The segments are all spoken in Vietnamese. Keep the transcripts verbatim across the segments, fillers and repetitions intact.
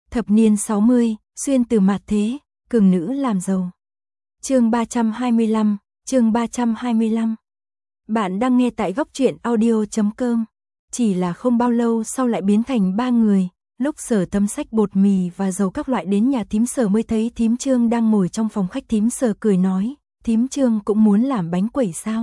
Thập niên sáu mươi, xuyên từ mạt thế, cường nữ làm giàu. Chương ba trăm hai mươi lăm, chương ba trăm hai mươi lăm. Bạn đang nghe tại góc truyện audio chấm com. Chỉ là không bao lâu sau lại biến thành ba người, lúc Sở Thấm xách bột mì và dầu các loại đến nhà thím Sở mới thấy thím Trương đang ngồi trong phòng khách. Thím Sở cười nói, thím Trương cũng muốn làm bánh quẩy sao?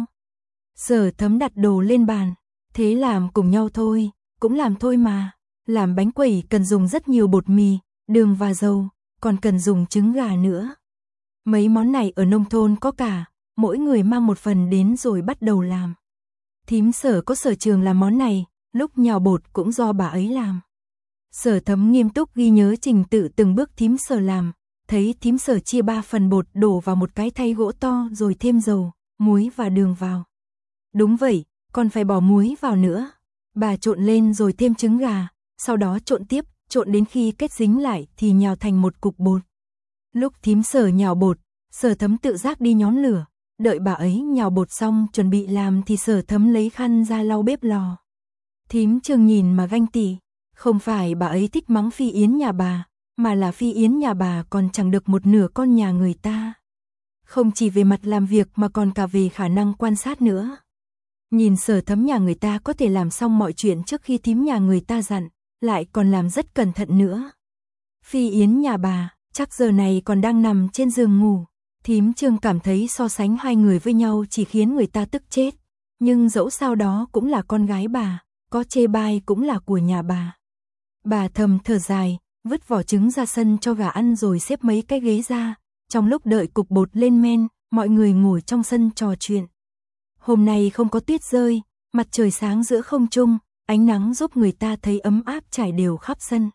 Sở Thấm đặt đồ lên bàn, thế làm cùng nhau thôi, cũng làm thôi mà. Làm bánh quẩy cần dùng rất nhiều bột mì, đường và dầu, còn cần dùng trứng gà nữa. Mấy món này ở nông thôn có cả, mỗi người mang một phần đến rồi bắt đầu làm. Thím Sở có sở trường làm món này, lúc nhào bột cũng do bà ấy làm. Sở Thấm nghiêm túc ghi nhớ trình tự từng bước thím Sở làm, thấy thím Sở chia ba phần bột đổ vào một cái thay gỗ to rồi thêm dầu, muối và đường vào. Đúng vậy, còn phải bỏ muối vào nữa. Bà trộn lên rồi thêm trứng gà, sau đó trộn tiếp, trộn đến khi kết dính lại thì nhào thành một cục bột. Lúc thím Sở nhào bột, Sở Thấm tự giác đi nhóm lửa, đợi bà ấy nhào bột xong chuẩn bị làm thì Sở Thấm lấy khăn ra lau bếp lò. Thím Trương nhìn mà ganh tị, không phải bà ấy thích mắng Phi Yến nhà bà, mà là Phi Yến nhà bà còn chẳng được một nửa con nhà người ta. Không chỉ về mặt làm việc mà còn cả về khả năng quan sát nữa. Nhìn Sở Thấm nhà người ta có thể làm xong mọi chuyện trước khi thím nhà người ta dặn, lại còn làm rất cẩn thận nữa. Phi Yến nhà bà, chắc giờ này còn đang nằm trên giường ngủ. Thím Trương cảm thấy so sánh hai người với nhau chỉ khiến người ta tức chết. Nhưng dẫu sao đó cũng là con gái bà, có chê bai cũng là của nhà bà. Bà thầm thở dài, vứt vỏ trứng ra sân cho gà ăn rồi xếp mấy cái ghế ra. Trong lúc đợi cục bột lên men, mọi người ngồi trong sân trò chuyện. Hôm nay không có tuyết rơi, mặt trời sáng giữa không trung, ánh nắng giúp người ta thấy ấm áp trải đều khắp sân.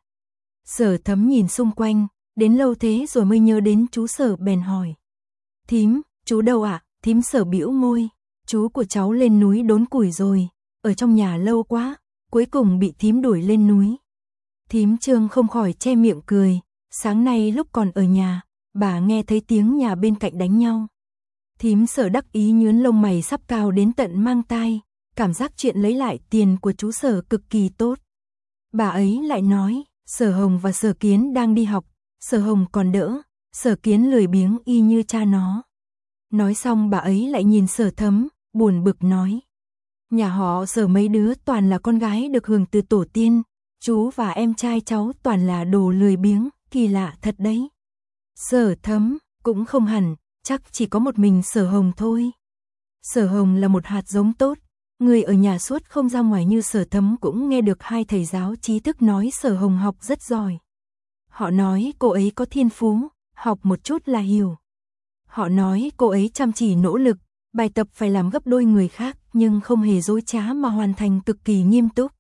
Sở Thấm nhìn xung quanh, đến lâu thế rồi mới nhớ đến chú Sở bèn hỏi. Thím, chú đâu ạ? À? Thím Sở bĩu môi, chú của cháu lên núi đốn củi rồi, ở trong nhà lâu quá, cuối cùng bị thím đuổi lên núi. Thím Trương không khỏi che miệng cười, sáng nay lúc còn ở nhà, bà nghe thấy tiếng nhà bên cạnh đánh nhau. Thím Sở đắc ý nhướn lông mày sắp cao đến tận mang tai, cảm giác chuyện lấy lại tiền của chú Sở cực kỳ tốt. Bà ấy lại nói, Sở Hồng và Sở Kiến đang đi học, Sở Hồng còn đỡ, Sở Kiến lười biếng y như cha nó. Nói xong bà ấy lại nhìn Sở Thấm, buồn bực nói. Nhà họ Sở mấy đứa toàn là con gái được hưởng từ tổ tiên, chú và em trai cháu toàn là đồ lười biếng, kỳ lạ thật đấy. Sở Thấm, cũng không hẳn, chắc chỉ có một mình Sở Hồng thôi. Sở Hồng là một hạt giống tốt, người ở nhà suốt không ra ngoài như Sở Thấm cũng nghe được hai thầy giáo trí thức nói Sở Hồng học rất giỏi. Họ nói cô ấy có thiên phú, học một chút là hiểu. Họ nói cô ấy chăm chỉ nỗ lực, bài tập phải làm gấp đôi người khác nhưng không hề dối trá mà hoàn thành cực kỳ nghiêm túc.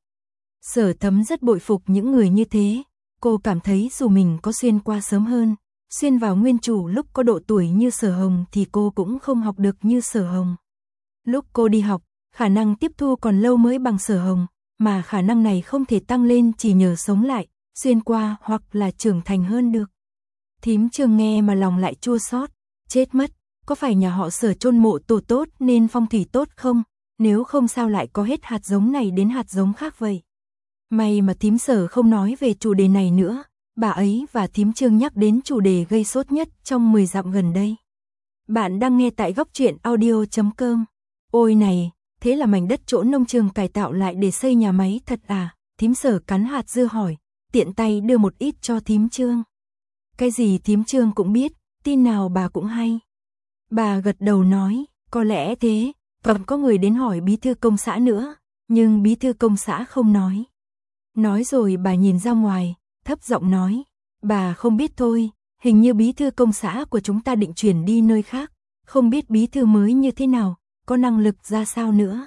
Sở Thấm rất bội phục những người như thế, cô cảm thấy dù mình có xuyên qua sớm hơn, xuyên vào nguyên chủ lúc có độ tuổi như Sở Hồng thì cô cũng không học được như Sở Hồng. Lúc cô đi học, khả năng tiếp thu còn lâu mới bằng Sở Hồng, mà khả năng này không thể tăng lên chỉ nhờ sống lại, xuyên qua hoặc là trưởng thành hơn được. Thím Trương nghe mà lòng lại chua xót, chết mất, có phải nhà họ Sở chôn mộ tổ tốt nên phong thủy tốt không? Nếu không sao lại có hết hạt giống này đến hạt giống khác vậy? May mà thím Sở không nói về chủ đề này nữa, bà ấy và thím Trương nhắc đến chủ đề gây sốt nhất trong mười dặm gần đây. Bạn đang nghe tại góc truyện audio chấm com. Ôi này, thế là mảnh đất chỗ nông trường cải tạo lại để xây nhà máy thật à? Thím Sở cắn hạt dưa hỏi, tiện tay đưa một ít cho thím Trương. Cái gì thím Trương cũng biết, tin nào bà cũng hay. Bà gật đầu nói, có lẽ thế, còn có người đến hỏi bí thư công xã nữa, nhưng bí thư công xã không nói. Nói rồi bà nhìn ra ngoài, thấp giọng nói, bà không biết thôi, hình như bí thư công xã của chúng ta định chuyển đi nơi khác, không biết bí thư mới như thế nào, có năng lực ra sao nữa.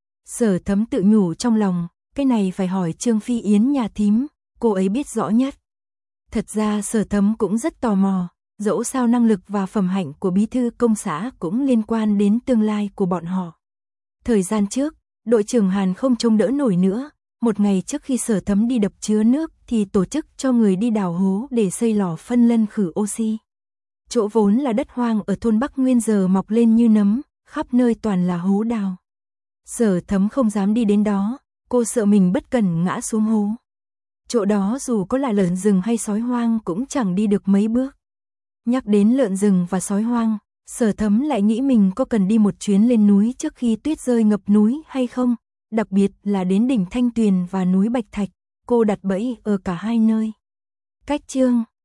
Sở Thấm tự nhủ trong lòng, cái này phải hỏi Trương Phi Yến nhà thím, cô ấy biết rõ nhất. Thật ra Sở Thấm cũng rất tò mò, dẫu sao năng lực và phẩm hạnh của bí thư công xã cũng liên quan đến tương lai của bọn họ. Thời gian trước, đội trưởng Hàn không trông đỡ nổi nữa, một ngày trước khi Sở Thấm đi đập chứa nước thì tổ chức cho người đi đào hố để xây lò phân lân khử oxy. Chỗ vốn là đất hoang ở thôn Bắc Nguyên giờ mọc lên như nấm, khắp nơi toàn là hố đào. Sở Thấm không dám đi đến đó, cô sợ mình bất cẩn ngã xuống hố. chỗ đó dù có là lợn rừng hay sói hoang cũng chẳng đi được mấy bước. Nhắc đến lợn rừng và sói hoang, Sở Thấm lại nghĩ mình có cần đi một chuyến lên núi trước khi tuyết rơi ngập núi hay không, đặc biệt là đến đỉnh Thanh Tuyền và núi Bạch Thạch, cô đặt bẫy ở cả hai nơi. Cách chương